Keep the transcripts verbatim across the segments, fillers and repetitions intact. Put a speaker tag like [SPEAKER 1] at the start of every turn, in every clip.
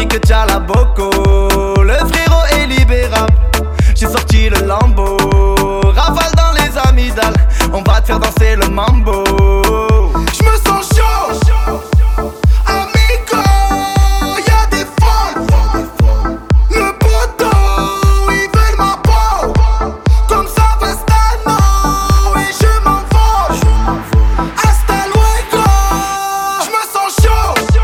[SPEAKER 1] que t'as la boco. Le frérot est libérable. J'ai sorti le Lambo. Rafale dans les amygdales. On va te faire danser le mambo.
[SPEAKER 2] J'me sens chaud. Amigo, y'a des folles. Le poteau, ils veulent ma peau. Comme ça Vestano. Et je m'envole. Hasta luego. J'me sens chaud.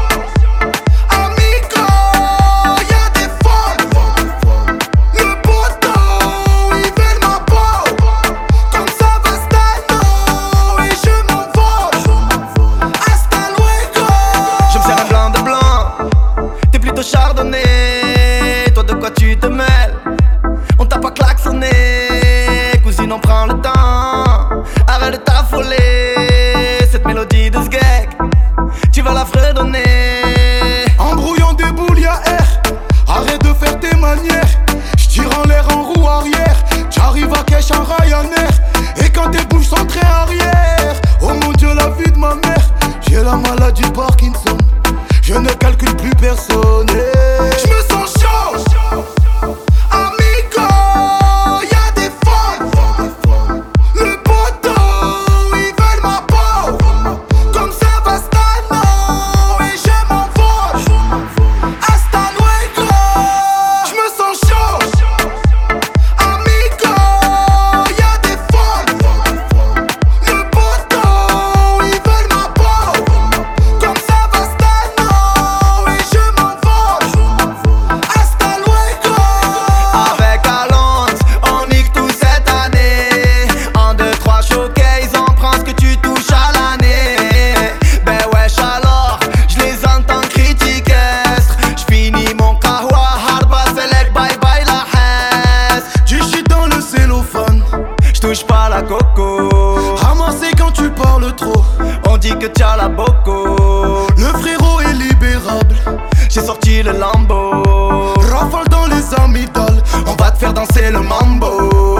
[SPEAKER 2] Amigo, y'a des folles. Le poteau, ils veulent ma peau. Comme ça Vestano. Et je m'envole. Hasta luego.
[SPEAKER 1] Je me sers un blanc de blanc. T'es plutôt chardonnay. Toi de quoi tu te mêles? On t'a pas klaxonné. Cousine on prend le temps. Arrête de t'affoler. Cette mélodie de sgeg, tu vas la fredonner.
[SPEAKER 2] En brouillant des boules y'a air. Arrête de faire tes manières. J'tire en l'air en roue arrière. J'arrive à cache en Ryanair. Et quand tes bouches sont très arrière. Oh mon Dieu la vie de ma mère. J'ai la maladie de Parkinson. Je ne calcule plus personne. Je me sens chaud. Amigo, y'a des folles. Le poteau, ils veulent ma peau. Comme ça Vestano. Et je m'envole. Hasta luego. Je me sens chaud. Amigo, y'a des folles. Le poteau, ils veulent ma peau. Comme ça Vestano. Et je m'envole. Hasta luego.
[SPEAKER 1] Avec Alonso, on nique tout cette année. En deux, trois showcase, on prend ce que tu touches à l'année. Ben wesh alors, je les entends critiquer. J'finis mon kahwa, hard bass, select, bye bye la hesse.
[SPEAKER 2] Du shit dans le cellophane.
[SPEAKER 1] J'touche pas la coco.
[SPEAKER 2] Ramassé quand tu parles trop.
[SPEAKER 1] On dit que t'as la boco.
[SPEAKER 2] Le frérot est libérable.
[SPEAKER 1] J'ai sorti le Lambo.
[SPEAKER 2] Rafale dans les amygdales.
[SPEAKER 1] On va te faire danser le mambo.